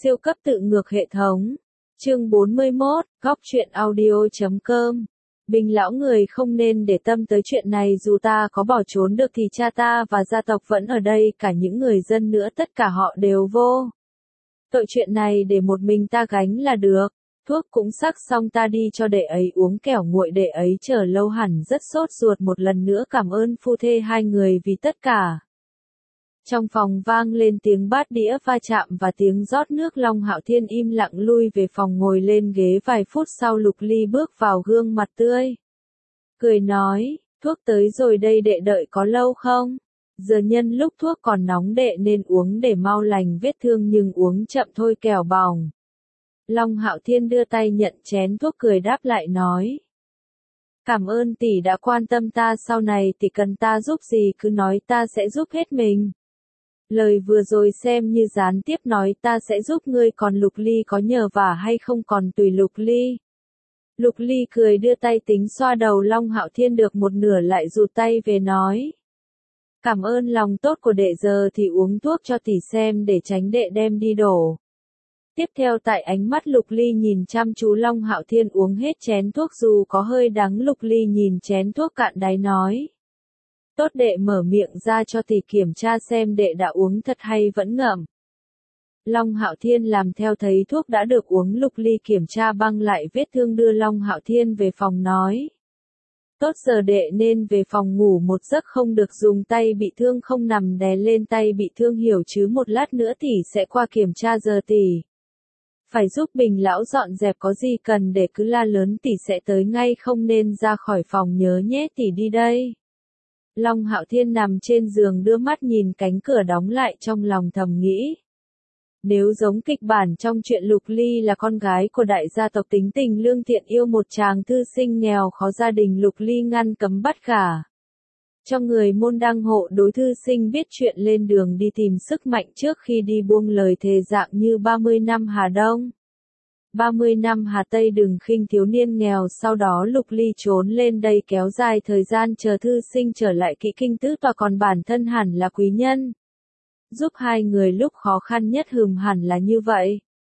Siêu cấp tự ngược hệ thống. Chương 41, góc truyện audio.com. Bình lão người không nên để tâm tới chuyện này, dù ta có bỏ trốn được thì cha ta và gia tộc vẫn ở đây, cả những người dân nữa tất cả họ đều vô tội, chuyện này để một mình ta gánh là được. Thuốc cũng sắc xong, ta đi cho đệ ấy uống kẻo nguội, đệ ấy chờ lâu hẳn rất sốt ruột. Một lần nữa cảm ơn phu thê hai người vì tất cả. Trong phòng vang lên tiếng bát đĩa va chạm và tiếng rót nước. Long Hạo Thiên im lặng lui về phòng, ngồi lên ghế. Vài phút sau Lục Ly bước vào, gương mặt tươi cười nói, thuốc tới rồi đây, đệ đợi có lâu không? Giờ nhân lúc thuốc còn nóng đệ nên uống để mau lành vết thương, nhưng uống chậm thôi kẻo bỏng. Long Hạo Thiên đưa tay nhận chén thuốc, cười đáp lại nói, cảm ơn tỷ đã quan tâm ta, sau này tỷ cần ta giúp gì cứ nói, ta sẽ giúp hết mình. Lời vừa rồi xem như gián tiếp nói ta sẽ giúp ngươi, còn Lục Ly có nhờ vả hay không còn tùy Lục Ly. Lục Ly cười đưa tay tính xoa đầu Long Hạo Thiên được một nửa, lại rụt tay về nói, cảm ơn lòng tốt của đệ, giờ thì uống thuốc cho tỷ xem để tránh đệ đem đi đổ. Tiếp theo tại ánh mắt Lục Ly nhìn chăm chú Long Hạo Thiên uống hết chén thuốc dù có hơi đắng. Lục Ly nhìn chén thuốc cạn đáy nói, tốt, đệ mở miệng ra cho tỷ kiểm tra xem đệ đã uống thật hay vẫn ngậm. Long Hạo Thiên làm theo, thấy thuốc đã được uống. Lục Ly kiểm tra băng lại vết thương, đưa Long Hạo Thiên về phòng nói, tốt, giờ đệ nên về phòng ngủ một giấc, không được dùng tay bị thương, không nằm đè lên tay bị thương, hiểu chứ? Một lát nữa tỷ sẽ qua kiểm tra, giờ tỷ phải giúp Bình lão dọn dẹp, có gì cần để cứ la lớn, tỷ sẽ tới ngay, không nên ra khỏi phòng nhớ nhé, tỷ đi đây. Long Hạo Thiên nằm trên giường đưa mắt nhìn cánh cửa đóng lại, trong lòng thầm nghĩ, nếu giống kịch bản trong truyện, Lục Ly là con gái của đại gia tộc tính tình lương thiện, yêu một chàng thư sinh nghèo khó, gia đình Lục Ly ngăn cấm bắt gả cho người môn đăng hộ đối. Thư sinh biết chuyện lên đường đi tìm sức mạnh, trước khi đi buông lời thề dạng như 30 năm Hà Đông, 30 năm Hà Tây, đừng khinh thiếu niên nghèo. Sau đó Lục Ly trốn lên đây, kéo dài thời gian chờ thư sinh trở lại kỹ kinh tứ tòa, còn bản thân hẳn là quý nhân, giúp hai người lúc khó khăn nhất, hẳn là như vậy.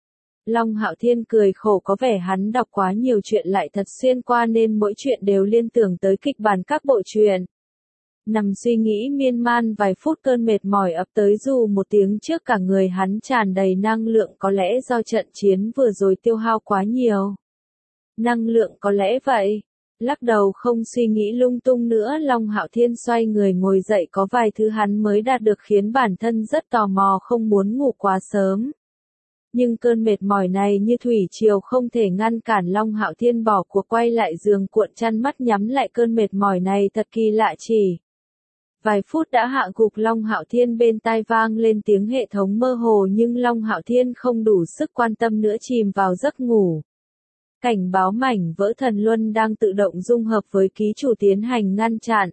Long Hạo Thiên cười khổ, có vẻ hắn đọc quá nhiều chuyện lại thật xuyên qua nên mỗi chuyện đều liên tưởng tới kịch bản các bộ truyện. Nằm suy nghĩ miên man vài phút, cơn mệt mỏi ập tới, dù một tiếng trước cả người hắn tràn đầy năng lượng, có lẽ do trận chiến vừa rồi tiêu hao quá nhiều năng lượng, có lẽ vậy. Lắc đầu không suy nghĩ lung tung nữa, Long Hạo Thiên xoay người ngồi dậy, có vài thứ hắn mới đạt được khiến bản thân rất tò mò, không muốn ngủ quá sớm. Nhưng cơn mệt mỏi này như thủy triều không thể ngăn cản Long Hạo Thiên bỏ cuộc, quay lại giường cuộn chăn, mắt nhắm lại. Cơn mệt mỏi này thật kỳ lạ, chỉ vài phút đã hạ gục Long Hạo Thiên. Bên tai vang lên tiếng hệ thống mơ hồ, nhưng Long Hạo Thiên không đủ sức quan tâm nữa, chìm vào giấc ngủ. Cảnh báo mảnh vỡ thần luân đang tự động dung hợp với ký chủ tiến hành ngăn chặn.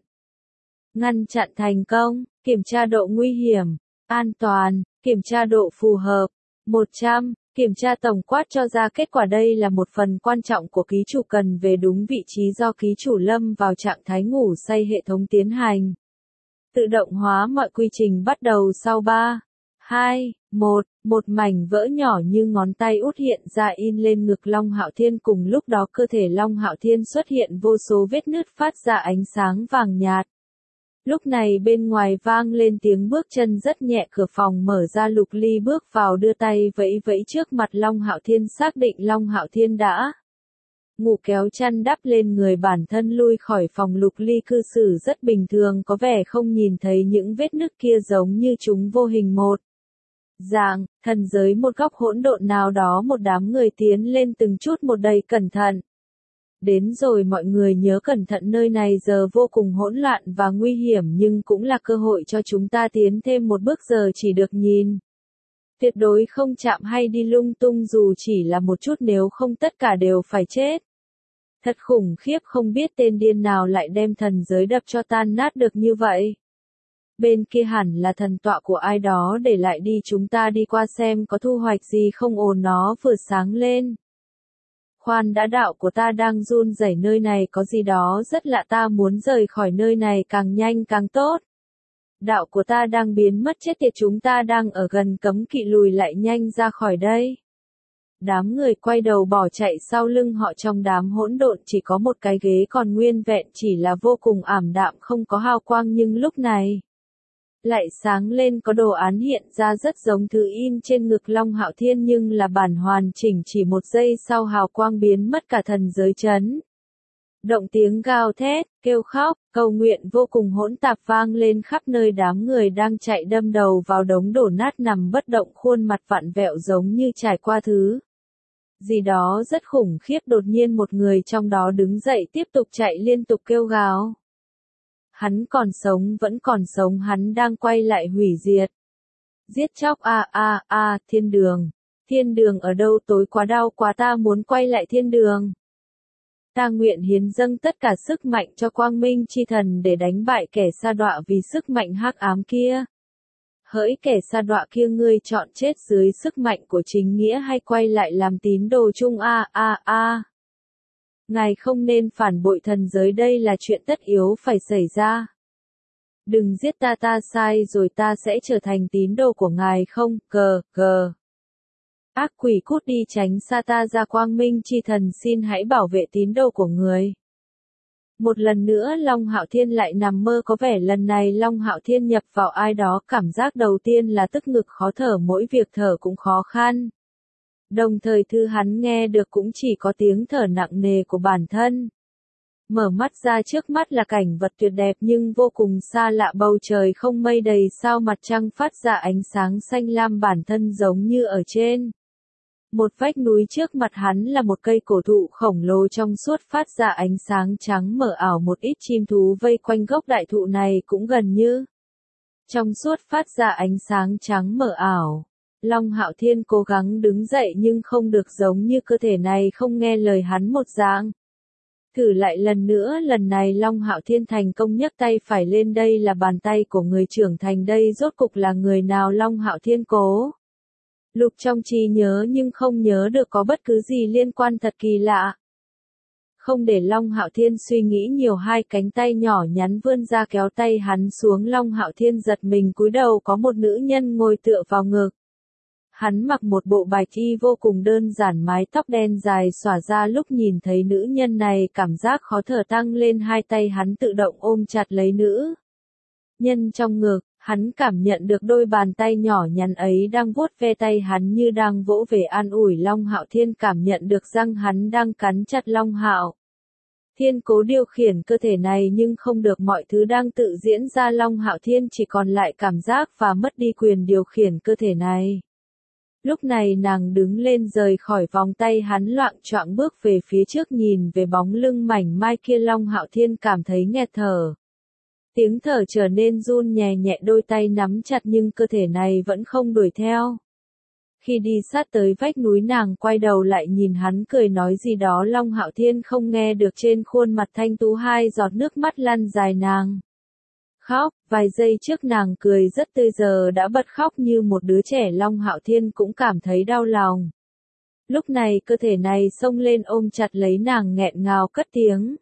Ngăn chặn thành công, kiểm tra độ nguy hiểm, an toàn, kiểm tra độ phù hợp, 100, kiểm tra tổng quát cho ra kết quả. Đây là một phần quan trọng của ký chủ cần về đúng vị trí, do ký chủ lâm vào trạng thái ngủ say. Hệ thống tiến hành tự động hóa mọi quy trình bắt đầu sau 3, 2, 1, một mảnh vỡ nhỏ như ngón tay út hiện ra, in lên ngực Long Hạo Thiên. Cùng lúc đó cơ thể Long Hạo Thiên xuất hiện vô số vết nứt, phát ra ánh sáng vàng nhạt. Lúc này bên ngoài vang lên tiếng bước chân rất nhẹ, cửa phòng mở ra. Lục Ly bước vào, đưa tay vẫy vẫy trước mặt Long Hạo Thiên, xác định Long Hạo Thiên đã ngủ, kéo chăn đắp lên người bản thân lui khỏi phòng. Lục Ly cư xử rất bình thường, có vẻ không nhìn thấy những vết nứt kia, giống như chúng vô hình một dạng. Thần giới một góc hỗn độn nào đó, một đám người tiến lên từng chút một, đầy cẩn thận. Đến rồi mọi người nhớ cẩn thận, nơi này giờ vô cùng hỗn loạn và nguy hiểm, nhưng cũng là cơ hội cho chúng ta tiến thêm một bước. Giờ chỉ được nhìn, tuyệt đối không chạm hay đi lung tung dù chỉ là một chút, nếu không tất cả đều phải chết. Thật khủng khiếp, không biết tên điên nào lại đem thần giới đập cho tan nát được như vậy. Bên kia hẳn là thần tọa của ai đó để lại đi, chúng ta đi qua xem có thu hoạch gì không. Ồn nó vừa sáng lên. Khoan đã, đạo của ta đang run rẩy, nơi này có gì đó rất lạ, ta muốn rời khỏi nơi này càng nhanh càng tốt. Đạo của ta đang biến mất, chết tiệt, chúng ta đang ở gần cấm kỵ, lùi lại nhanh ra khỏi đây. Đám người quay đầu bỏ chạy, sau lưng họ trong đám hỗn độn chỉ có một cái ghế còn nguyên vẹn, chỉ là vô cùng ảm đạm, không có hào quang, nhưng lúc này lại sáng lên, có đồ án hiện ra rất giống thứ in trên ngực Long Hạo Thiên, nhưng là bản hoàn chỉnh. Chỉ một giây sau hào quang biến mất, cả thần giới chấn động, tiếng gào thét, kêu khóc, cầu nguyện vô cùng hỗn tạp vang lên khắp nơi. Đám người đang chạy đâm đầu vào đống đổ nát nằm bất động, khuôn mặt vặn vẹo giống như trải qua thứ gì đó rất khủng khiếp. Đột nhiên một người trong đó đứng dậy tiếp tục chạy, liên tục kêu gào. Hắn còn sống, vẫn còn sống, hắn đang quay lại hủy diệt. Giết chóc, thiên đường. Thiên đường ở đâu? Tối quá, đau quá, ta muốn quay lại thiên đường. Ta nguyện hiến dâng tất cả sức mạnh cho quang minh chi thần để đánh bại kẻ sa đọa vì sức mạnh hắc ám kia. Hỡi kẻ sa đọa kia, ngươi chọn chết dưới sức mạnh của chính nghĩa hay quay lại làm tín đồ chung? Ngài không nên phản bội thần giới, đây là chuyện tất yếu phải xảy ra. Đừng giết ta, ta sai rồi, ta sẽ trở thành tín đồ của ngài không? Ác quỷ, cút đi, tránh xa ta ra, quang minh chi thần xin hãy bảo vệ tín đồ của người. Một lần nữa Long Hạo Thiên lại nằm mơ, có vẻ lần này Long Hạo Thiên nhập vào ai đó, cảm giác đầu tiên là tức ngực khó thở, mỗi việc thở cũng khó khăn. Đồng thời thứ hắn nghe được cũng chỉ có tiếng thở nặng nề của bản thân. Mở mắt ra, trước mắt là cảnh vật tuyệt đẹp nhưng vô cùng xa lạ, bầu trời không mây, đầy sao, mặt trăng phát ra ánh sáng xanh lam, bản thân giống như ở trên một vách núi. Trước mặt hắn là một cây cổ thụ khổng lồ trong suốt phát ra ánh sáng trắng mờ ảo, một ít chim thú vây quanh gốc đại thụ này cũng gần như trong suốt phát ra ánh sáng trắng mờ ảo. Long Hạo Thiên cố gắng đứng dậy nhưng không được, giống như cơ thể này không nghe lời hắn một dạng. Thử lại lần nữa, lần này Long Hạo Thiên thành công nhấc tay phải lên, đây là bàn tay của người trưởng thành, đây rốt cục là người nào? Long Hạo Thiên cố lục trong trí nhớ nhưng không nhớ được có bất cứ gì liên quan, thật kỳ lạ. Không để Long Hạo Thiên suy nghĩ nhiều, hai cánh tay nhỏ nhắn vươn ra kéo tay hắn xuống. Long Hạo Thiên giật mình cúi đầu, có một nữ nhân ngồi tựa vào ngực. Hắn mặc một bộ bạch y vô cùng đơn giản, mái tóc đen dài xõa ra, lúc nhìn thấy nữ nhân này cảm giác khó thở tăng lên, hai tay hắn tự động ôm chặt lấy nữ nhân trong ngực. Hắn cảm nhận được đôi bàn tay nhỏ nhắn ấy đang vuốt ve tay hắn như đang vỗ về an ủi. Long Hạo Thiên cảm nhận được răng hắn đang cắn chặt. Long Hạo Thiên cố điều khiển cơ thể này nhưng không được, mọi thứ đang tự diễn ra. Long Hạo Thiên chỉ còn lại cảm giác và mất đi quyền điều khiển cơ thể này. Lúc này nàng đứng lên rời khỏi vòng tay hắn, loạng choạng bước về phía trước, nhìn về bóng lưng mảnh mai kia. Long Hạo Thiên cảm thấy nghẹt thở. Tiếng thở trở nên run nhẹ nhẹ, đôi tay nắm chặt nhưng cơ thể này vẫn không đuổi theo. Khi đi sát tới vách núi, nàng quay đầu lại nhìn hắn cười nói gì đó, Long Hạo Thiên không nghe được, trên khuôn mặt thanh tú hai giọt nước mắt lăn dài. Nàng khóc, vài giây trước nàng cười rất tươi, giờ đã bật khóc như một đứa trẻ. Long Hạo Thiên cũng cảm thấy đau lòng. Lúc này cơ thể này xông lên ôm chặt lấy nàng, nghẹn ngào cất tiếng.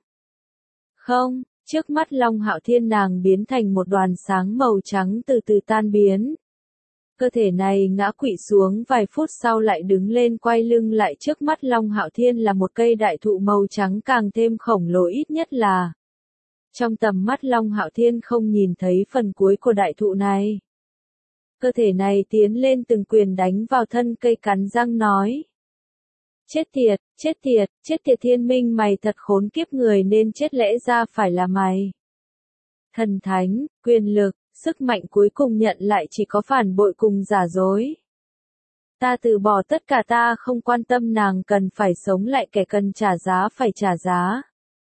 Không. Trước mắt Long Hạo Thiên nàng biến thành một đoàn sáng màu trắng từ từ tan biến. Cơ thể này ngã quỵ xuống, vài phút sau lại đứng lên, quay lưng lại. Trước mắt Long Hạo Thiên là một cây đại thụ màu trắng càng thêm khổng lồ, ít nhất là trong tầm mắt Long Hạo Thiên không nhìn thấy phần cuối của đại thụ này. Cơ thể này tiến lên từng quyền đánh vào thân cây, cắn răng nói. Chết tiệt, chết tiệt, chết tiệt Thiên Minh, mày thật khốn kiếp, người nên chết, lẽ ra phải là mày. Thần thánh, quyền lực, sức mạnh cuối cùng nhận lại chỉ có phản bội cùng giả dối. Ta từ bỏ tất cả, ta không quan tâm, nàng cần phải sống lại, kẻ cần trả giá phải trả giá.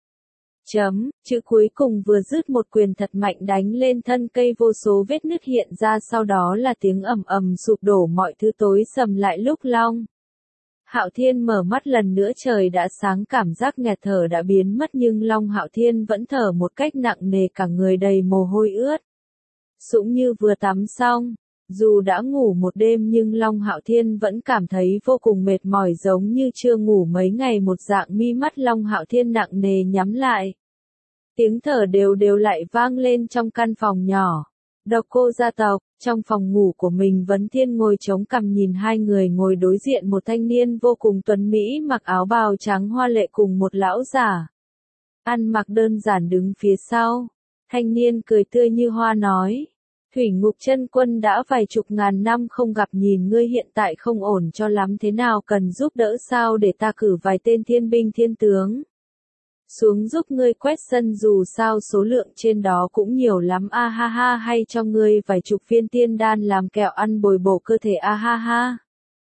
Chữ cuối cùng vừa dứt, một quyền thật mạnh đánh lên thân cây, vô số vết nứt hiện ra, sau đó là tiếng ầm ầm sụp đổ, mọi thứ tối sầm lại. Lúc Long Hạo Thiên mở mắt lần nữa, trời đã sáng, cảm giác nghẹt thở đã biến mất, nhưng Long Hạo Thiên vẫn thở một cách nặng nề, cả người đầy mồ hôi ướt sũng như vừa tắm xong. Dù đã ngủ một đêm nhưng Long Hạo Thiên vẫn cảm thấy vô cùng mệt mỏi, giống như chưa ngủ mấy ngày một dạng. Mi mắt Long Hạo Thiên nặng nề nhắm lại. Tiếng thở đều đều lại vang lên trong căn phòng nhỏ. Độc Cô gia tộc, trong phòng ngủ của mình Vấn Thiên ngồi chống cằm nhìn hai người ngồi đối diện, một thanh niên vô cùng tuấn mỹ mặc áo bào trắng hoa lệ cùng một lão giả ăn mặc đơn giản đứng phía sau. Thanh niên cười tươi như hoa nói, Thủy Ngục Chân Quân đã vài chục ngàn năm không gặp, nhìn ngươi hiện tại không ổn cho lắm, thế nào cần giúp đỡ sao, để ta cử vài tên thiên binh thiên tướng xuống giúp ngươi quét sân, dù sao số lượng trên đó cũng nhiều lắm, a ha ha, hay cho ngươi vài chục viên tiên đan làm kẹo ăn bồi bổ cơ thể, a ha ha.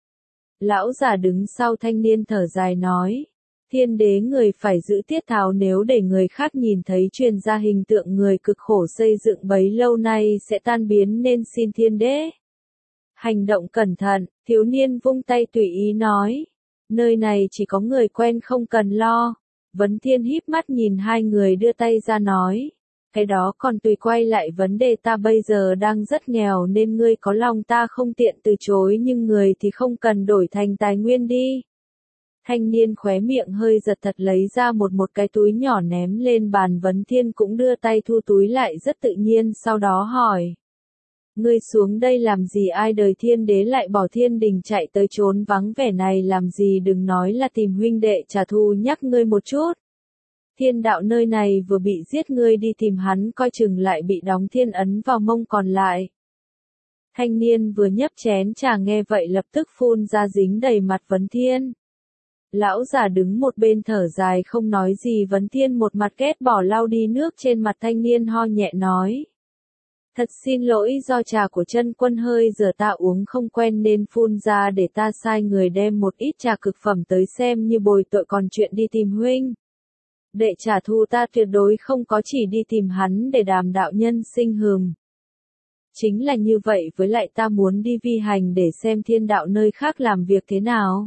Lão giả đứng sau thanh niên thở dài nói, Thiên đế người phải giữ tiết tháo, nếu để người khác nhìn thấy truyền ra hình tượng người cực khổ xây dựng bấy lâu nay sẽ tan biến, nên xin thiên đế hành động cẩn thận. Thiếu niên vung tay tùy ý nói, nơi này chỉ có người quen không cần lo. Vấn Thiên híp mắt nhìn hai người đưa tay ra nói, cái đó còn tùy, quay lại vấn đề, ta bây giờ đang rất nghèo nên ngươi có lòng ta không tiện từ chối, nhưng người thì không cần đổi thành tài nguyên đi. Thanh niên khóe miệng hơi giật thật, lấy ra một cái túi nhỏ ném lên bàn. Vấn Thiên cũng đưa tay thu túi lại rất tự nhiên, sau đó hỏi, ngươi xuống đây làm gì, ai đời thiên đế lại bỏ thiên đình chạy tới trốn vắng vẻ này làm gì, đừng nói là tìm huynh đệ trả thù, nhắc ngươi một chút. Thiên đạo nơi này vừa bị giết, ngươi đi tìm hắn coi chừng lại bị đóng thiên ấn vào mông còn lại. Thanh niên vừa nhấp chén trà nghe vậy lập tức phun ra dính đầy mặt Vấn Thiên. Lão giả đứng một bên thở dài không nói gì. Vấn Thiên một mặt ghét bỏ lau đi nước trên mặt thanh niên, ho nhẹ nói, thật xin lỗi, do trà của chân quân hơi giờ ta uống không quen nên phun ra, để ta sai người đem một ít trà cực phẩm tới xem như bồi tội, còn chuyện đi tìm huynh để trả thù ta tuyệt đối không có, chỉ đi tìm hắn để đàm đạo nhân sinh hừm. Chính là như vậy, với lại ta muốn đi vi hành để xem thiên đạo nơi khác làm việc thế nào.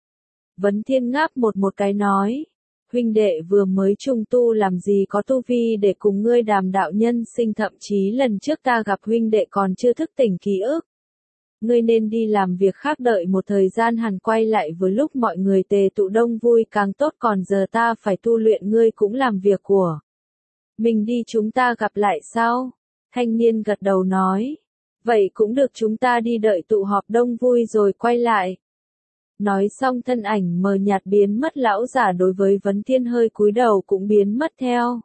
Vấn Thiên ngáp một cái nói, huynh đệ vừa mới trùng tu làm gì có tu vi để cùng ngươi đàm đạo nhân sinh, thậm chí lần trước ta gặp huynh đệ còn chưa thức tỉnh ký ức. Ngươi nên đi làm việc khác, đợi một thời gian hẳn quay lại với lúc mọi người tề tụ đông vui càng tốt, còn giờ ta phải tu luyện, ngươi cũng làm việc của mình đi, chúng ta gặp lại sau. Thanh niên gật đầu nói, vậy cũng được, chúng ta đi đợi tụ họp đông vui rồi quay lại. Nói xong thân ảnh mờ nhạt biến mất, lão giả đối với Vấn Thiên hơi cúi đầu cũng biến mất theo.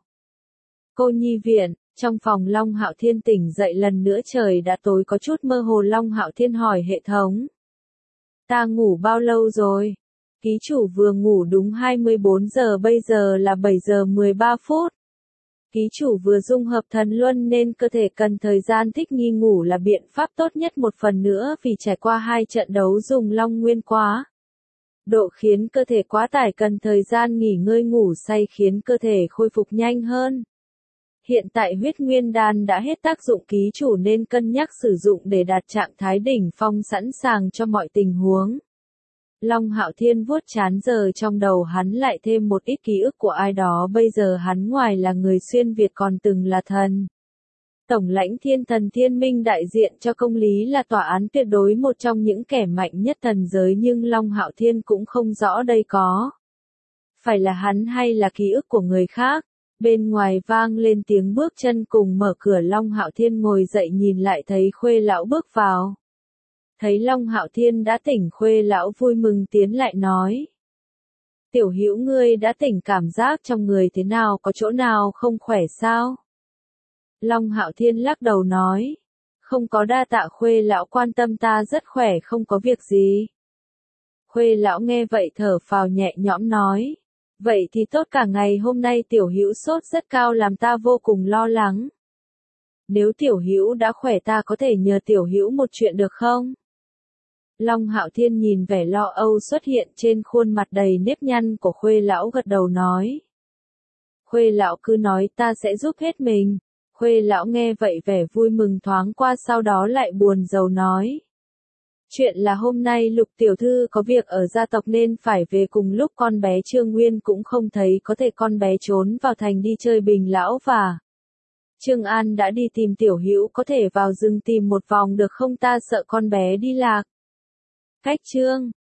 Cô nhi viện, trong phòng Long Hạo Thiên tỉnh dậy lần nữa, trời đã tối có chút mơ hồ. Long Hạo Thiên hỏi hệ thống, ta ngủ bao lâu rồi? Ký chủ vừa ngủ đúng 24 giờ, bây giờ là 7 giờ 13 phút. Ký chủ vừa dung hợp thần luân nên cơ thể cần thời gian thích nghi, ngủ là biện pháp tốt nhất, một phần nữa vì trải qua 2 trận đấu dùng Long Nguyên quá độ khiến cơ thể quá tải, cần thời gian nghỉ ngơi, ngủ say khiến cơ thể khôi phục nhanh hơn. Hiện tại huyết nguyên đan đã hết tác dụng, ký chủ nên cân nhắc sử dụng để đạt trạng thái đỉnh phong sẵn sàng cho mọi tình huống. Long Hạo Thiên vuốt trán, giờ trong đầu hắn lại thêm một ít ký ức của ai đó, bây giờ hắn ngoài là người xuyên Việt còn từng là thần tổng lãnh thiên thần thiên minh, đại diện cho công lý, là tòa án tuyệt đối, một trong những kẻ mạnh nhất thần giới, nhưng Long Hạo Thiên cũng không rõ đây có phải là hắn hay là ký ức của người khác. Bên ngoài vang lên tiếng bước chân cùng mở cửa, Long Hạo Thiên ngồi dậy nhìn lại thấy Khuê lão bước vào. Thấy Long Hạo Thiên đã tỉnh, Khuê lão vui mừng tiến lại nói, tiểu hữu ngươi đã tỉnh, cảm giác trong người thế nào, có chỗ nào không khỏe sao? Long Hạo Thiên lắc đầu nói, không có, đa tạ Khuê lão quan tâm, ta rất khỏe, không có việc gì. Khuê lão nghe vậy thở phào nhẹ nhõm nói, vậy thì tốt, cả ngày hôm nay tiểu hữu sốt rất cao làm ta vô cùng lo lắng. Nếu tiểu hữu đã khỏe, ta có thể nhờ tiểu hữu một chuyện được không? Long Hạo Thiên nhìn vẻ lo âu xuất hiện trên khuôn mặt đầy nếp nhăn của Khuê lão, gật đầu nói, Khuê lão cứ nói, ta sẽ giúp hết mình. Khuê lão nghe vậy vẻ vui mừng thoáng qua, sau đó lại buồn rầu nói, chuyện là hôm nay Lục tiểu thư có việc ở gia tộc nên phải về cùng lúc, con bé Trương Nguyên cũng không thấy, có thể con bé trốn vào thành đi chơi, Bình lão và Trương An đã đi tìm tiểu hữu, có thể vào rừng tìm một vòng được không, ta sợ con bé đi lạc. Cách chương